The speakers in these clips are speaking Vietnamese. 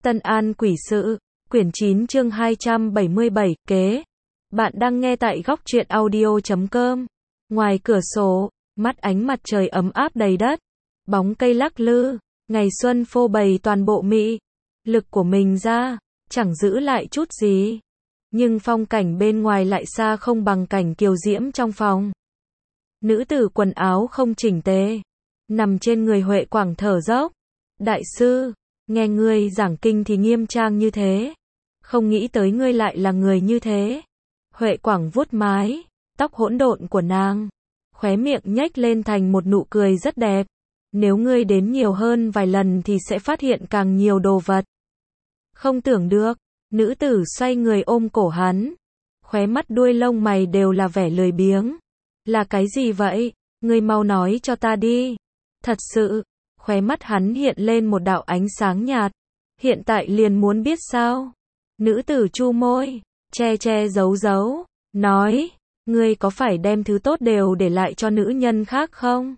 Tân An Quỷ Sự, quyển 9 chương 277, kế. Bạn đang nghe tại góc truyện audio.com. Ngoài cửa sổ, mắt ánh mặt trời ấm áp đầy đất, bóng cây lắc lư, ngày xuân phô bày toàn bộ mỹ lực của mình ra, chẳng giữ lại chút gì. Nhưng phong cảnh bên ngoài lại xa không bằng cảnh kiều diễm trong phòng. Nữ tử quần áo không chỉnh tề, nằm trên người Huệ Quảng thở dốc. Đại sư, nghe ngươi giảng kinh thì nghiêm trang như thế, không nghĩ tới ngươi lại là người như thế. Huệ Quảng vuốt mái tóc hỗn độn của nàng, khóe miệng nhếch lên thành một nụ cười rất đẹp. Nếu ngươi đến nhiều hơn vài lần thì sẽ phát hiện càng nhiều đồ vật. Không tưởng được, nữ tử xoay người ôm cổ hắn, khóe mắt đuôi lông mày đều là vẻ lười biếng. Là cái gì vậy? Ngươi mau nói cho ta đi. Thật sự, khóe mắt hắn hiện lên một đạo ánh sáng nhạt. Hiện tại liền muốn biết sao? Nữ tử chu môi, che giấu giấu, nói, ngươi có phải đem thứ tốt đều để lại cho nữ nhân khác không?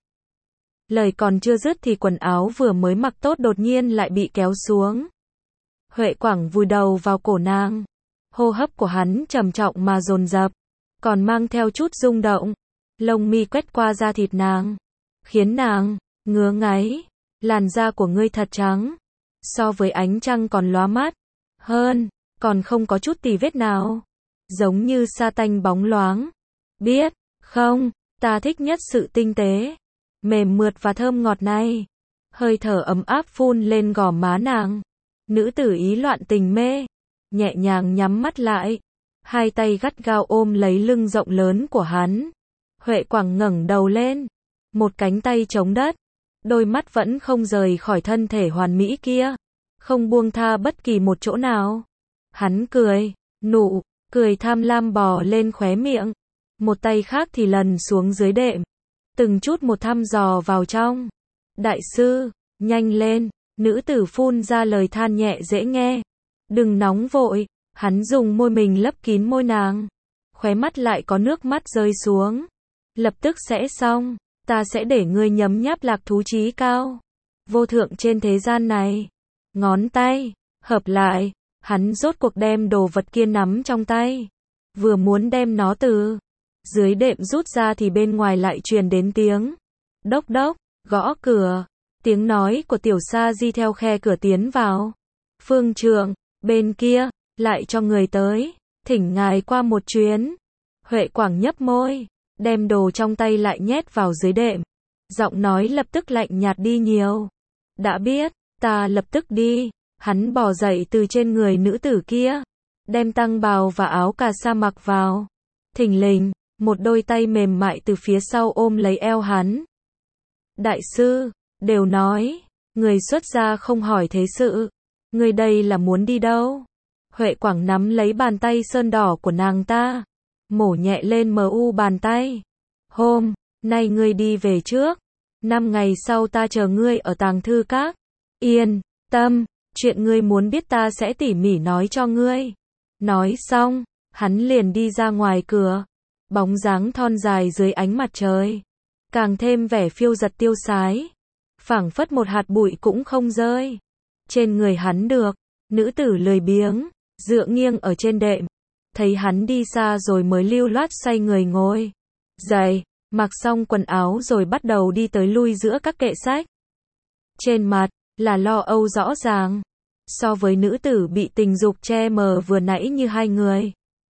Lời còn chưa dứt thì quần áo vừa mới mặc tốt đột nhiên lại bị kéo xuống. Huệ Quảng vùi đầu vào cổ nàng, hô hấp của hắn trầm trọng mà dồn dập, còn mang theo chút rung động. Lông mi quét qua da thịt nàng, khiến nàng ngứa ngáy. Làn da của ngươi thật trắng, so với ánh trăng còn lóa mắt hơn, còn không có chút tì vết nào, giống như sa tanh bóng loáng. Biết không, ta thích nhất sự tinh tế, mềm mượt và thơm ngọt này. Hơi thở ấm áp phun lên gò má nàng. Nữ tử ý loạn tình mê, nhẹ nhàng nhắm mắt lại, hai tay gắt gao ôm lấy lưng rộng lớn của hắn. Huệ Quảng ngẩng đầu lên, một cánh tay chống đất, đôi mắt vẫn không rời khỏi thân thể hoàn mỹ kia, không buông tha bất kỳ một chỗ nào. Hắn cười, nụ cười tham lam bò lên khóe miệng, một tay khác thì lần xuống dưới đệm, từng chút một thăm dò vào trong. Đại sư, nhanh lên, nữ tử phun ra lời than nhẹ dễ nghe. Đừng nóng vội, hắn dùng môi mình lấp kín môi nàng, khóe mắt lại có nước mắt rơi xuống. Lập tức sẽ xong, ta sẽ để ngươi nhấm nháp lạc thú chí cao, vô thượng trên thế gian này. Ngón tay hợp lại, hắn rốt cuộc đem đồ vật kia nắm trong tay, vừa muốn đem nó từ dưới đệm rút ra thì bên ngoài lại truyền đến tiếng đốc đốc, gõ cửa. Tiếng nói của Tiểu Sa Di theo khe cửa tiến vào. Phương trượng, bên kia, lại cho người tới, thỉnh ngài qua một chuyến. Huệ Quảng nhấp môi, đem đồ trong tay lại nhét vào dưới đệm. Giọng nói lập tức lạnh nhạt đi nhiều. Đã biết, ta lập tức đi. Hắn bò dậy từ trên người nữ tử kia, đem tăng bào và áo cà sa mặc vào. Thình lình, một đôi tay mềm mại từ phía sau ôm lấy eo hắn. Đại sư, đều nói, người xuất gia không hỏi thế sự. Người đây là muốn đi đâu? Huệ Quảng nắm lấy bàn tay sơn đỏ của nàng ta, mổ nhẹ lên mu bàn tay. Hôm nay ngươi đi về trước, 5 ngày sau ta chờ ngươi ở tàng thư các. Yên tâm, chuyện ngươi muốn biết ta sẽ tỉ mỉ nói cho ngươi. Nói xong, hắn liền đi ra ngoài cửa. Bóng dáng thon dài dưới ánh mặt trời, càng thêm vẻ phiêu giật tiêu sái, phảng phất một hạt bụi cũng không rơi trên người hắn được. Nữ tử lười biếng, dựa nghiêng ở trên đệm, thấy hắn đi xa rồi mới lưu loát xoay người ngồi dậy, mặc xong quần áo rồi bắt đầu đi tới lui giữa các kệ sách. Trên mặt là lo âu rõ ràng, so với nữ tử bị tình dục che mờ vừa nãy như hai người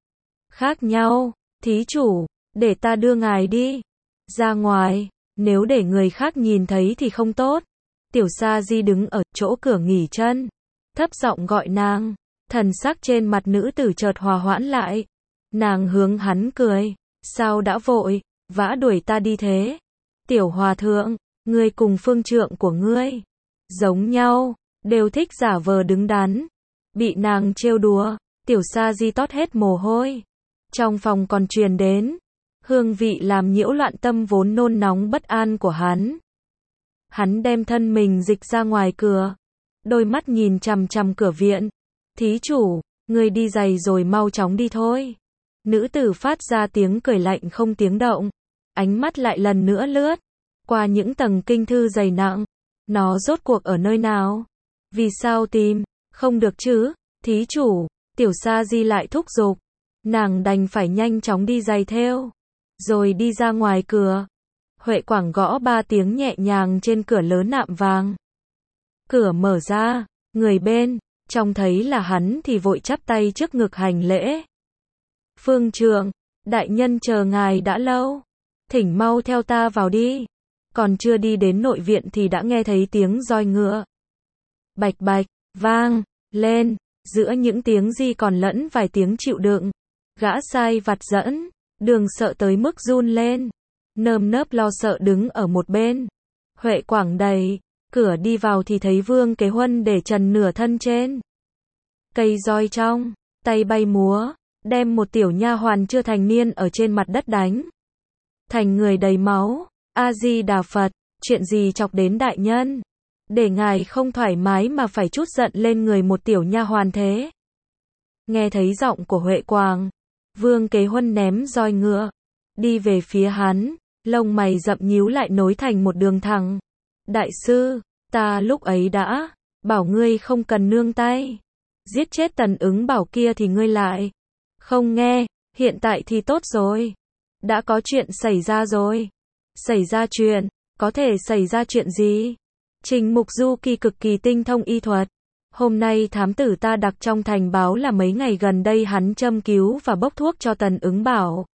khác nhau. Thí chủ, để ta đưa ngài đi ra ngoài, nếu để người khác nhìn thấy thì không tốt. Tiểu Sa Di đứng ở chỗ cửa nghỉ chân, thấp giọng gọi nàng. Thần sắc trên mặt nữ tử chợt hòa hoãn lại. Nàng hướng hắn cười, sao đã vội vã đuổi ta đi thế? Tiểu hòa thượng, ngươi cùng phương trượng của ngươi giống nhau, đều thích giả vờ đứng đắn. Bị nàng trêu đùa, Tiểu Sa Di tót hết mồ hôi. Trong phòng còn truyền đến hương vị làm nhiễu loạn tâm vốn nôn nóng bất an của hắn. Hắn đem thân mình dịch ra ngoài cửa, đôi mắt nhìn chằm chằm cửa viện. Thí chủ, người đi giày rồi mau chóng đi thôi. Nữ tử phát ra tiếng cười lạnh không tiếng động, ánh mắt lại lần nữa lướt qua những tầng kinh thư dày nặng. Nó rốt cuộc ở nơi nào? Vì sao tìm Không được chứ, thí chủ, Tiểu Sa Di lại thúc giục. Nàng đành phải nhanh chóng đi giày theo, rồi đi ra ngoài cửa. Huệ Quảng gõ 3 tiếng nhẹ nhàng trên cửa lớn nạm vàng. Cửa mở ra, người bên trông thấy là hắn thì vội chắp tay trước ngực hành lễ. Phương trượng, đại nhân chờ ngài đã lâu, thỉnh mau theo ta vào đi. Còn chưa đi đến nội viện thì đã nghe thấy tiếng roi ngựa bạch bạch vang lên, giữa những tiếng di còn lẫn vài tiếng chịu đựng. Gã sai vặt dẫn đường sợ tới mức run lên, nơm nớp lo sợ đứng ở một bên. Huệ Quảng đẩy cửa đi vào thì thấy Vương Kế Huân để trần nửa thân trên cây roi, trong tay bay múa, đem một tiểu nha hoàn chưa thành niên ở trên mặt đất đánh thành người đầy máu. A Di Đà Phật, chuyện gì chọc đến đại nhân, để ngài không thoải mái mà phải trút giận lên người một tiểu nha hoàn thế? Nghe thấy giọng của Huệ Quảng, Vương Kế Huân ném roi ngựa đi về phía hắn, lông mày rậm nhíu lại nối thành một đường thẳng. Đại sư, ta lúc ấy đã bảo ngươi không cần nương tay, giết chết Tần Ứng Bảo kia thì ngươi lại không nghe, hiện tại thì tốt rồi, đã có chuyện xảy ra rồi. Xảy ra chuyện, có thể xảy ra chuyện gì? Trình Mục Du Kỳ cực kỳ tinh thông y thuật. Hôm nay thám tử ta đặc trong thành báo là mấy ngày gần đây hắn châm cứu và bốc thuốc cho Tần Ứng Bảo,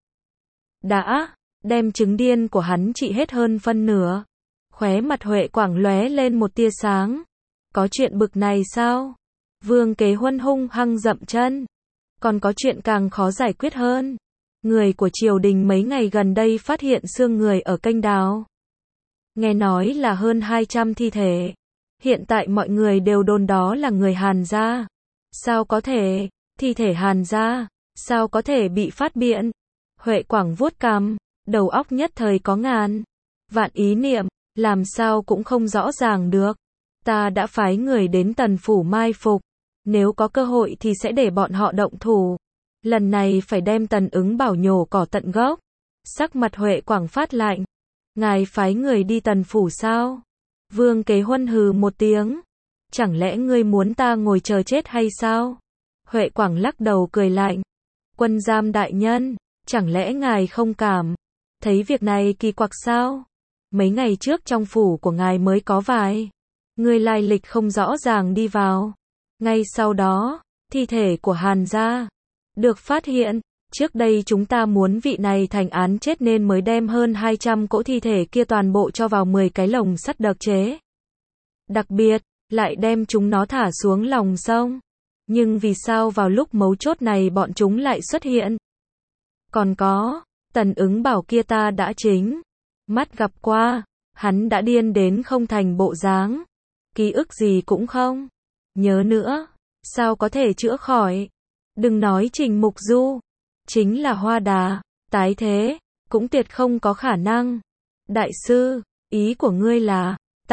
đã đem chứng điên của hắn trị hết hơn phân nửa. Khóe mặt Huệ Quảng lóe lên một tia sáng. Có chuyện bực này sao? Vương Kế Huân hung hăng dậm chân. Còn có chuyện càng khó giải quyết hơn. Người của triều đình mấy ngày gần đây phát hiện xương người ở kênh đào. Nghe nói là hơn 200 thi thể. Hiện tại mọi người đều đồn đó là người Hàn gia. Sao có thể? Thi thể Hàn gia, sao có thể bị phát biện? Huệ Quảng vuốt cằm, đầu óc nhất thời có ngàn vạn ý niệm, làm sao cũng không rõ ràng được. Ta đã phái người đến Tần phủ mai phục, nếu có cơ hội thì sẽ để bọn họ động thủ. Lần này phải đem Tần Ứng Bảo nhổ cỏ tận gốc. Sắc mặt Huệ Quảng phát lạnh. Ngài phái người đi Tần phủ sao? Vương Kế Huân hừ một tiếng. Chẳng lẽ ngươi muốn ta ngồi chờ chết hay sao? Huệ Quảng lắc đầu cười lạnh. Quân giam đại nhân, chẳng lẽ ngài không cảm thấy việc này kỳ quặc sao? Mấy ngày trước trong phủ của ngài mới có vài người lai lịch không rõ ràng đi vào. Ngay sau đó, thi thể của Hàn gia được phát hiện. Trước đây chúng ta muốn vị này thành án chết nên mới đem hơn 200 cỗ thi thể kia toàn bộ cho vào 10 cái lồng sắt đặc chế. Đặc biệt, lại đem chúng nó thả xuống lòng sông. Nhưng vì sao vào lúc mấu chốt này bọn chúng lại xuất hiện? Còn có, Tần Ứng Bảo kia ta đã chính mắt gặp qua, hắn đã điên đến không thành bộ dáng. Ký ức gì cũng không nhớ nữa, sao có thể chữa khỏi? Đừng nói Trình Mục Du, chính là Hoa Đà, tái thế, cũng tuyệt không có khả năng. Đại sư, ý của ngươi là,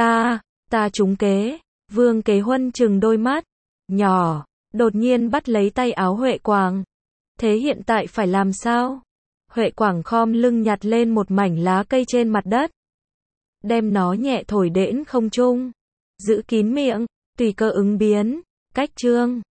ta trúng kế. Vương Kế Huân trừng đôi mắt nhỏ, đột nhiên bắt lấy tay áo Huệ Quảng. Thế hiện tại phải làm sao? Huệ Quảng khom lưng nhặt lên một mảnh lá cây trên mặt đất, đem nó nhẹ thổi đến không trung, giữ kín miệng, tùy cơ ứng biến. Cách chương